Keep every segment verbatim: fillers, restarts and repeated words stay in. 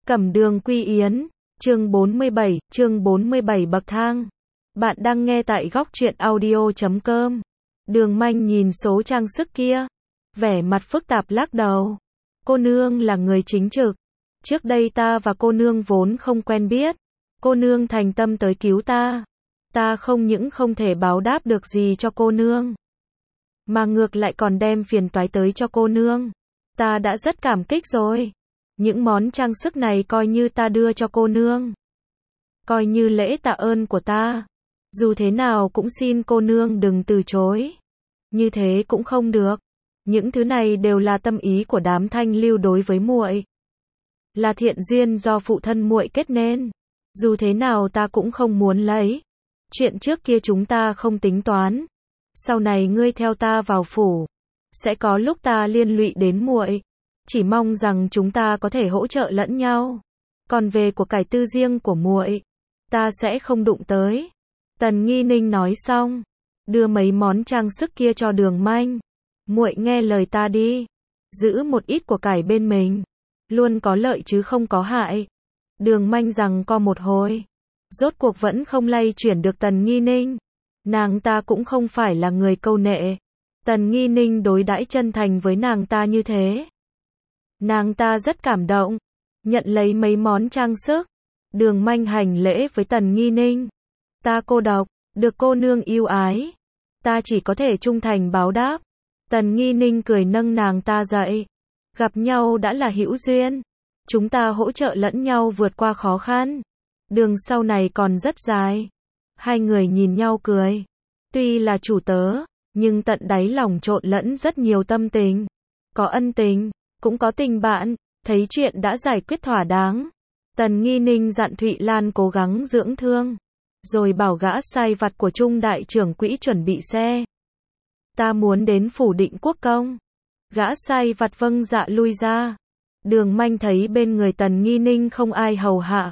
Cẩm Đường Quy Yến, chương bốn mươi bảy, chương bốn mươi bảy bậc thang. Bạn đang nghe tại góc truyện audio chấm com. Đường Manh nhìn số trang sức kia, vẻ mặt phức tạp lắc đầu. Cô nương là người chính trực. Trước đây ta và cô nương vốn không quen biết. Cô nương thành tâm tới cứu ta. Ta không những không thể báo đáp được gì cho cô nương, mà ngược lại còn đem phiền toái tới cho cô nương. Ta đã rất cảm kích rồi. Những món trang sức này coi như ta đưa cho cô nương, coi như lễ tạ ơn của ta. Dù thế nào cũng xin cô nương đừng từ chối. Như thế cũng không được. Những thứ này đều là tâm ý của đám thanh lưu đối với muội, là thiện duyên do phụ thân muội kết nên. Dù thế nào ta cũng không muốn lấy. Chuyện trước kia chúng ta không tính toán. Sau này ngươi theo ta vào phủ, sẽ có lúc ta liên lụy đến muội. Chỉ mong rằng chúng ta có thể hỗ trợ lẫn nhau. Còn về của cải tư riêng của muội, ta sẽ không đụng tới. Tần Nghi Ninh nói xong, đưa mấy món trang sức kia cho Đường Manh. Muội nghe lời ta đi, giữ một ít của cải bên mình, luôn có lợi chứ không có hại. Đường Manh rằng co một hồi, rốt cuộc vẫn không lay chuyển được Tần Nghi Ninh. Nàng ta cũng không phải là người câu nệ. Tần Nghi Ninh đối đãi chân thành với nàng ta như thế, nàng ta rất cảm động, nhận lấy mấy món trang sức. Đường Manh hành lễ với Tần Nghi Ninh. Ta cô độc, được cô nương yêu ái, ta chỉ có thể trung thành báo đáp. Tần Nghi Ninh cười nâng nàng ta dậy. Gặp nhau đã là hữu duyên, chúng ta hỗ trợ lẫn nhau vượt qua khó khăn. Đường sau này còn rất dài. Hai người nhìn nhau cười. Tuy là chủ tớ, nhưng tận đáy lòng trộn lẫn rất nhiều tâm tình. Có ân tình, cũng có tình bạn. Thấy chuyện đã giải quyết thỏa đáng, Tần Nghi Ninh dặn Thụy Lan cố gắng dưỡng thương, rồi bảo gã sai vặt của Trung đại trưởng quỹ chuẩn bị xe. Ta muốn đến phủ Định Quốc công. Gã sai vặt vâng dạ lui ra. Đường Manh thấy bên người Tần Nghi Ninh không ai hầu hạ,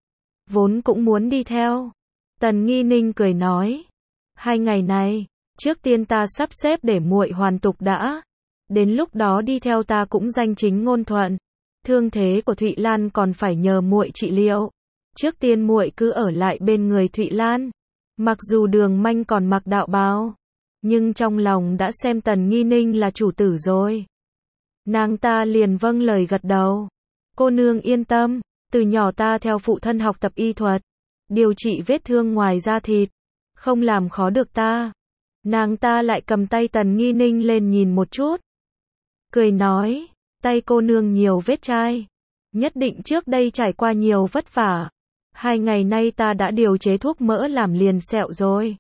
vốn cũng muốn đi theo. Tần Nghi Ninh cười nói, hai ngày này, trước tiên ta sắp xếp để muội hoàn tục đã. Đến lúc đó đi theo ta cũng danh chính ngôn thuận. Thương thế của Thụy Lan còn phải nhờ muội trị liệu. Trước tiên muội cứ ở lại bên người Thụy Lan. Mặc dù Đường Manh còn mặc đạo bào, nhưng trong lòng đã xem Tần Nghi Ninh là chủ tử rồi. Nàng ta liền vâng lời gật đầu. Cô nương yên tâm, từ nhỏ ta theo phụ thân học tập y thuật, điều trị vết thương ngoài da thịt, không làm khó được ta. Nàng ta lại cầm tay Tần Nghi Ninh lên nhìn một chút, cười nói, tay cô nương nhiều vết chai, nhất định trước đây trải qua nhiều vất vả. Hai ngày nay ta đã điều chế thuốc mỡ làm liền sẹo rồi.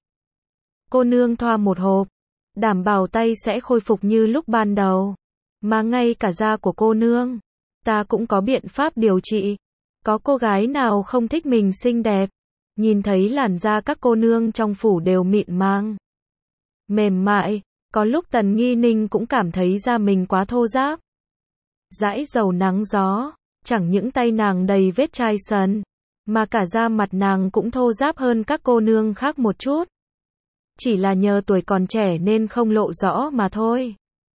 Cô nương thoa một hộp, đảm bảo tay sẽ khôi phục như lúc ban đầu. Mà ngay cả da của cô nương, ta cũng có biện pháp điều trị. Có cô gái nào không thích mình xinh đẹp? Nhìn thấy làn da các cô nương trong phủ đều mịn màng, mềm mại. Có lúc Tần Nghi Ninh cũng cảm thấy da mình quá thô ráp, dãi dầu nắng gió. Chẳng những tay nàng đầy vết chai sần, mà cả da mặt nàng cũng thô ráp hơn các cô nương khác một chút. Chỉ là nhờ tuổi còn trẻ nên không lộ rõ mà thôi.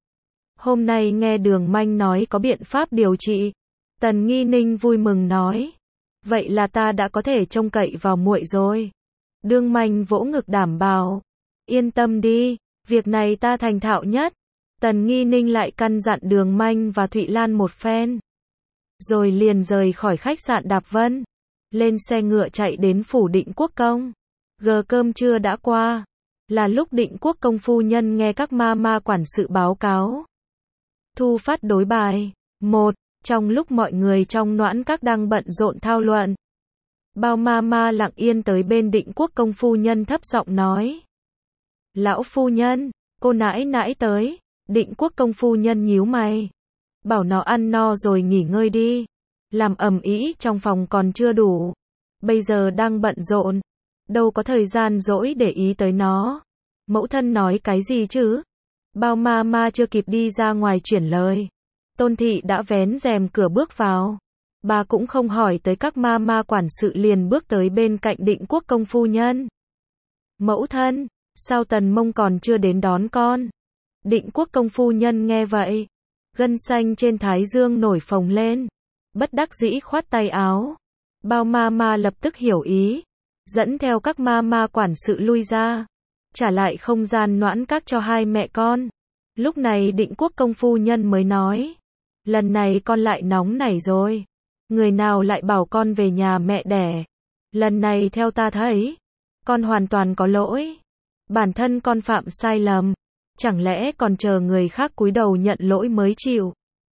Hôm nay nghe Đường Manh nói có biện pháp điều trị, Tần Nghi Ninh vui mừng nói, vậy là ta đã có thể trông cậy vào muội rồi. Đường Manh vỗ ngực đảm bảo, yên tâm đi, việc này ta thành thạo nhất. Tần Nghi Ninh lại căn dặn Đường Manh và Thụy Lan một phen, rồi liền rời khỏi khách sạn Đạp Vân, lên xe ngựa chạy đến phủ Định Quốc công. Gờ cơm trưa đã qua, là lúc Định Quốc công phu nhân nghe các ma ma quản sự báo cáo thu phát đối bài. Một, trong lúc mọi người trong Noãn Các đang bận rộn thao luận, Bao ma ma lặng yên tới bên Định Quốc công phu nhân thấp giọng nói, lão phu nhân, cô nãi nãi tới. Định Quốc công phu nhân nhíu mày, bảo nó ăn no rồi nghỉ ngơi đi, làm ầm ĩ trong phòng còn chưa đủ, bây giờ đang bận rộn, đâu có thời gian rỗi để ý tới nó. Mẫu thân nói cái gì chứ? Bao ma ma chưa kịp đi ra ngoài chuyển lời, Tôn thị đã vén rèm cửa bước vào. Bà cũng không hỏi tới các ma ma quản sự liền bước tới bên cạnh Định Quốc công phu nhân. Mẫu thân, sao Tần Mông còn chưa đến đón con? Định Quốc công phu nhân nghe vậy, gân xanh trên thái dương nổi phồng lên. bất đắc dĩ khoát tay áo. Bao ma ma lập tức hiểu ý, dẫn theo các ma ma quản sự lui ra, trả lại không gian noãn các cho hai mẹ con. Lúc này Định Quốc công phu nhân mới nói, lần này con lại nóng nảy rồi. Người nào lại bảo con về nhà mẹ đẻ? Lần này theo ta thấy, con hoàn toàn có lỗi. Bản thân con phạm sai lầm, chẳng lẽ còn chờ người khác cúi đầu nhận lỗi mới chịu?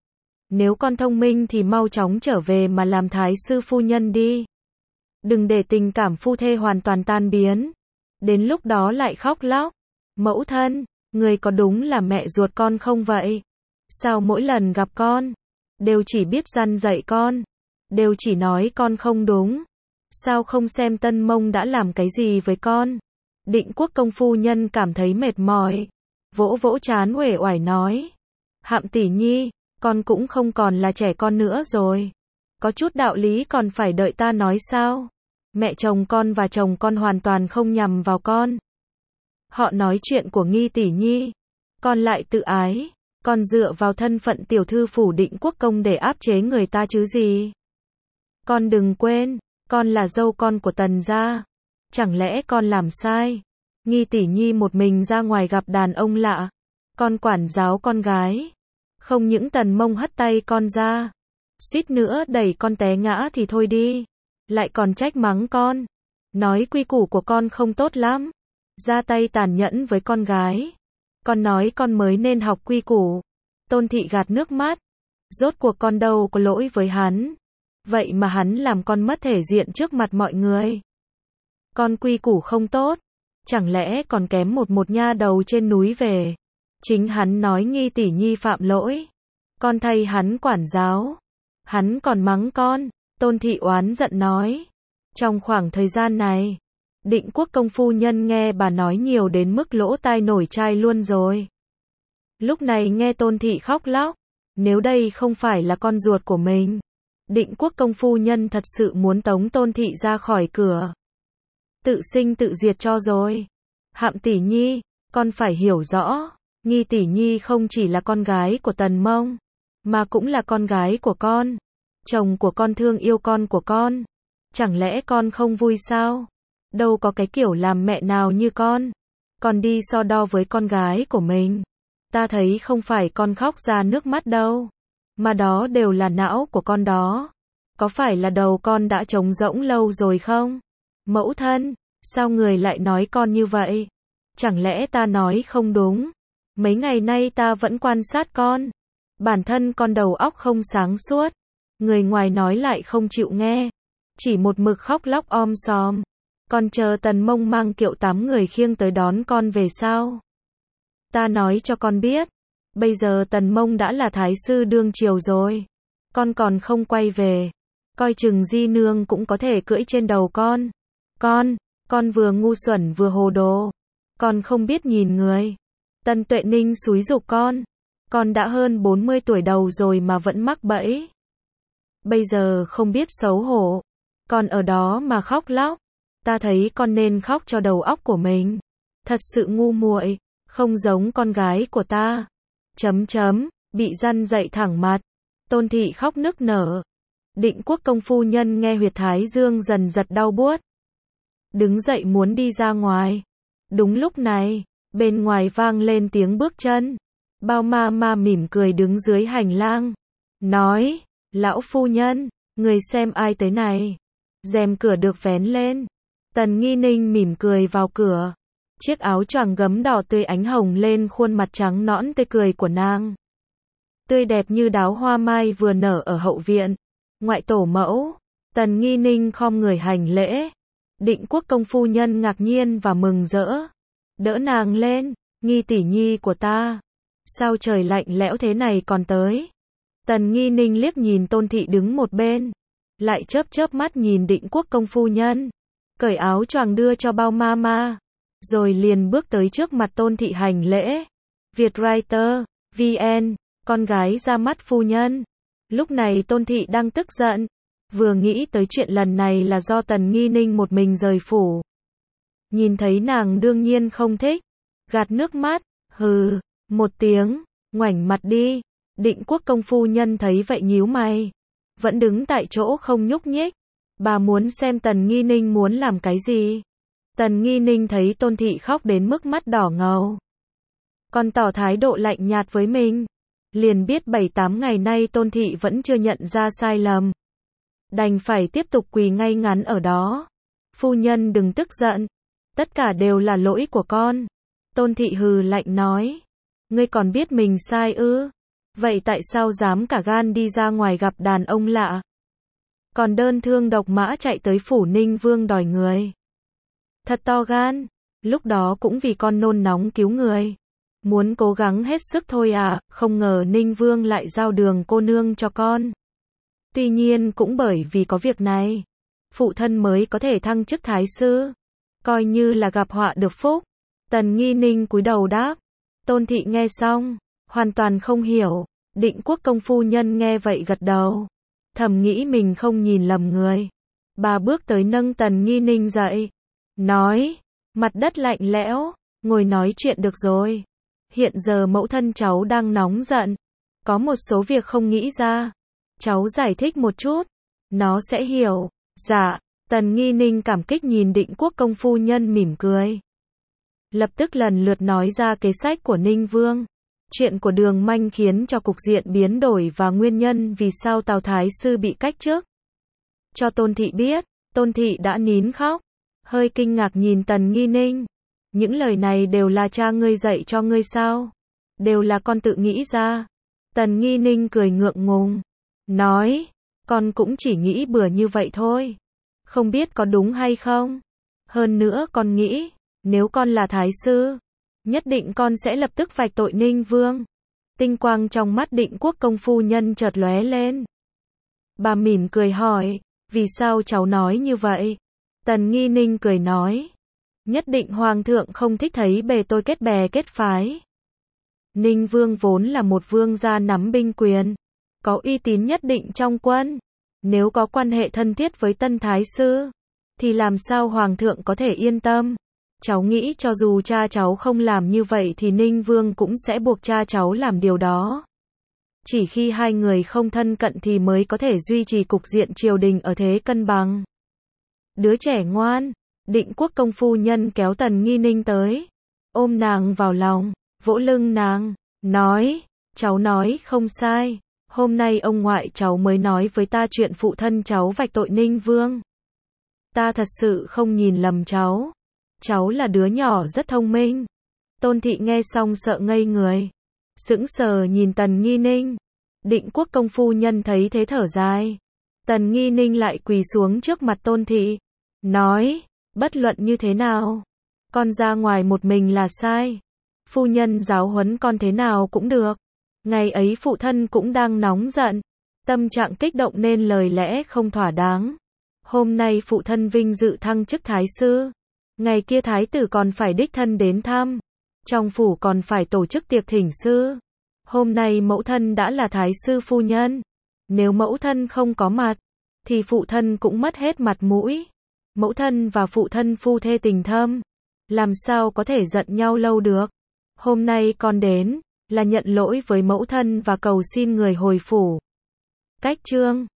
Nếu con thông minh thì mau chóng trở về mà làm thái sư phu nhân đi. Đừng để tình cảm phu thê hoàn toàn tan biến. Đến lúc đó lại khóc lóc. Mẫu thân, người có đúng là mẹ ruột con không vậy? Sao mỗi lần gặp con, đều chỉ biết răn dạy con, đều chỉ nói con không đúng? Sao không xem Tân Mông đã làm cái gì với con? Định Quốc công phu nhân cảm thấy mệt mỏi, vỗ vỗ trán uể oải nói, Hạm tỷ nhi, con cũng không còn là trẻ con nữa rồi. Có chút đạo lý còn phải đợi ta nói sao? Mẹ chồng con và chồng con hoàn toàn không nhằm vào con. Họ nói chuyện của Nghi tỷ nhi, con lại tự ái, con dựa vào thân phận tiểu thư phủ Định Quốc công để áp chế người ta chứ gì? Con đừng quên, con là dâu con của Tần gia. Chẳng lẽ con làm sai? Nghi tỷ nhi một mình ra ngoài gặp đàn ông lạ, con quản giáo con gái. Không những Tần Mông hất tay con ra, suýt nữa đẩy con té ngã thì thôi đi, lại còn trách mắng con, nói quy củ của con không tốt lắm, ra tay tàn nhẫn với con gái. Con nói con mới nên học quy củ. Tôn thị gạt nước mắt, rốt cuộc con đâu có lỗi với hắn, vậy mà hắn làm con mất thể diện trước mặt mọi người. Con quy củ không tốt, chẳng lẽ còn kém một một nha đầu trên núi về? Chính hắn nói Nghi tỷ nhi phạm lỗi, con thay hắn quản giáo, hắn còn mắng con. Tôn thị oán giận nói. Trong khoảng thời gian này, Định Quốc công phu nhân nghe bà nói nhiều đến mức lỗ tai nổi chai luôn rồi. Lúc này nghe Tôn thị khóc lóc, nếu đây không phải là con ruột của mình, Định Quốc công phu nhân thật sự muốn tống Tôn thị ra khỏi cửa, tự sinh tự diệt cho rồi. Hạm tỷ nhi, con phải hiểu rõ, Nghi tỷ nhi không chỉ là con gái của Tần Mông, mà cũng là con gái của con. Chồng của con thương yêu con của con, chẳng lẽ con không vui sao? Đâu có cái kiểu làm mẹ nào như con. Con đi so đo với con gái của mình, ta thấy không phải con khóc ra nước mắt đâu, mà đó đều là não của con đó. Có phải là đầu con đã trống rỗng lâu rồi không? Mẫu thân, sao người lại nói con như vậy? Chẳng lẽ ta nói không đúng? Mấy ngày nay ta vẫn quan sát con, bản thân con đầu óc không sáng suốt, người ngoài nói lại không chịu nghe, chỉ một mực khóc lóc om sòm. Con chờ Tần Mông mang kiệu tám người khiêng tới đón con về sao? Ta nói cho con biết, bây giờ Tần Mông đã là thái sư đương triều rồi, con còn không quay về, coi chừng Di nương cũng có thể cưỡi trên đầu con. Con, con vừa ngu xuẩn vừa hồ đồ, con không biết nhìn người. Tân Tuệ Ninh xúi giục con, con đã hơn bốn mươi tuổi đầu rồi mà vẫn mắc bẫy. Bây giờ không biết xấu hổ, con ở đó mà khóc lóc, ta thấy con nên khóc cho đầu óc của mình. Thật sự ngu muội, không giống con gái của ta. Chấm chấm, bị răn dậy thẳng mặt. Tôn thị khóc nức nở. Định Quốc công phu nhân nghe huyệt thái dương dần giật đau buốt, đứng dậy muốn đi ra ngoài. Đúng lúc này, bên ngoài vang lên tiếng bước chân. Bao ma ma mỉm cười đứng dưới hành lang, nói, lão phu nhân, người xem ai tới này. Rèm cửa được vén lên, Tần Nghi Ninh mỉm cười vào cửa, chiếc áo choàng gấm đỏ tươi ánh hồng lên khuôn mặt trắng nõn tươi cười của nàng, tươi đẹp như đóa hoa mai vừa nở ở hậu viện. Ngoại tổ mẫu. Tần Nghi Ninh khom người hành lễ. Định Quốc công phu nhân ngạc nhiên và mừng rỡ, đỡ nàng lên. Nghi tỷ nhi của ta, sao trời lạnh lẽo thế này còn tới? Tần Nghi Ninh liếc nhìn Tôn thị đứng một bên, lại chớp chớp mắt nhìn Định Quốc công phu nhân, cởi áo choàng đưa cho bao ma ma, rồi liền bước tới trước mặt Tôn thị hành lễ. Vietwriter, vê en, con gái ra mắt phu nhân. Lúc này Tôn thị đang tức giận, vừa nghĩ tới chuyện lần này là do Tần Nghi Ninh một mình rời phủ. Nhìn thấy nàng đương nhiên không thích, gạt nước mắt, hừ, một tiếng, ngoảnh mặt đi. Định Quốc công phu nhân thấy vậy nhíu mày, vẫn đứng tại chỗ không nhúc nhích. Bà muốn xem Tần Nghi Ninh muốn làm cái gì. Tần Nghi Ninh thấy Tôn Thị khóc đến mức mắt đỏ ngầu, còn tỏ thái độ lạnh nhạt với mình. Liền biết bảy tám ngày nay Tôn Thị vẫn chưa nhận ra sai lầm. Đành phải tiếp tục quỳ ngay ngắn ở đó. Phu nhân đừng tức giận. Tất cả đều là lỗi của con. Tôn Thị hừ lạnh nói. Ngươi còn biết mình sai ư? Vậy tại sao dám cả gan đi ra ngoài gặp đàn ông lạ? Còn đơn thương độc mã chạy tới phủ Ninh Vương đòi người. Thật to gan. Lúc đó cũng vì con nôn nóng cứu người. Muốn cố gắng hết sức thôi à, không ngờ Ninh Vương lại giao đường cô nương cho con. Tuy nhiên cũng bởi vì có việc này, phụ thân mới có thể thăng chức thái sư. Coi như là gặp họa được phúc. Tần Nghi Ninh cúi đầu đáp. Tôn Thị nghe xong, hoàn toàn không hiểu. Định Quốc công phu nhân nghe vậy gật đầu. Thầm nghĩ mình không nhìn lầm người. Bà bước tới nâng Tần Nghi Ninh dậy. Nói, mặt đất lạnh lẽo, ngồi nói chuyện được rồi. Hiện giờ mẫu thân cháu đang nóng giận. Có một số việc không nghĩ ra. Cháu giải thích một chút. Nó sẽ hiểu. Dạ. Tần Nghi Ninh cảm kích nhìn Định Quốc công phu nhân mỉm cười. Lập tức lần lượt nói ra kế sách của Ninh Vương. Chuyện của Đường Manh khiến cho cục diện biến đổi và nguyên nhân vì sao Tào Thái Sư bị cách chức. Cho Tôn Thị biết. Tôn Thị đã nín khóc. Hơi kinh ngạc nhìn Tần Nghi Ninh. Những lời này đều là cha ngươi dạy cho ngươi sao? Đều là con tự nghĩ ra. Tần Nghi Ninh cười ngượng ngùng. Nói, con cũng chỉ nghĩ bừa như vậy thôi. Không biết có đúng hay không? Hơn nữa con nghĩ, nếu con là thái sư, nhất định con sẽ lập tức vạch tội Ninh Vương. Tinh quang trong mắt Định Quốc công phu nhân chợt lóe lên. Bà mỉm cười hỏi, vì sao cháu nói như vậy? Tần Nghi Ninh cười nói, nhất định Hoàng thượng không thích thấy bề tôi kết bè kết phái. Ninh Vương vốn là một vương gia nắm binh quyền, có uy tín nhất định trong quân. Nếu có quan hệ thân thiết với tân thái sư, thì làm sao Hoàng thượng có thể yên tâm? Cháu nghĩ cho dù cha cháu không làm như vậy thì Ninh Vương cũng sẽ buộc cha cháu làm điều đó. Chỉ khi hai người không thân cận thì mới có thể duy trì cục diện triều đình ở thế cân bằng. Đứa trẻ ngoan. Định Quốc công phu nhân kéo Tần Nghi Ninh tới, ôm nàng vào lòng, vỗ lưng nàng, nói, cháu nói không sai. Hôm nay ông ngoại cháu mới nói với ta chuyện phụ thân cháu vạch tội Ninh Vương. Ta thật sự không nhìn lầm cháu. Cháu là đứa nhỏ rất thông minh. Tôn Thị nghe xong sợ ngây người, sững sờ nhìn Tần Nghi Ninh. Định Quốc công phu nhân thấy thế thở dài. Tần Nghi Ninh lại quỳ xuống trước mặt Tôn Thị, nói, bất luận như thế nào, con ra ngoài một mình là sai. Phu nhân giáo huấn con thế nào cũng được. Ngày ấy phụ thân cũng đang nóng giận, tâm trạng kích động nên lời lẽ không thỏa đáng. Hôm nay phụ thân vinh dự thăng chức thái sư, ngày kia thái tử còn phải đích thân đến thăm, trong phủ còn phải tổ chức tiệc thỉnh sư. Hôm nay mẫu thân đã là thái sư phu nhân, nếu mẫu thân không có mặt, thì phụ thân cũng mất hết mặt mũi. Mẫu thân và phụ thân phu thê tình thâm, làm sao có thể giận nhau lâu được. Hôm nay con đến là nhận lỗi với mẫu thân và cầu xin người hồi phủ. Cách chương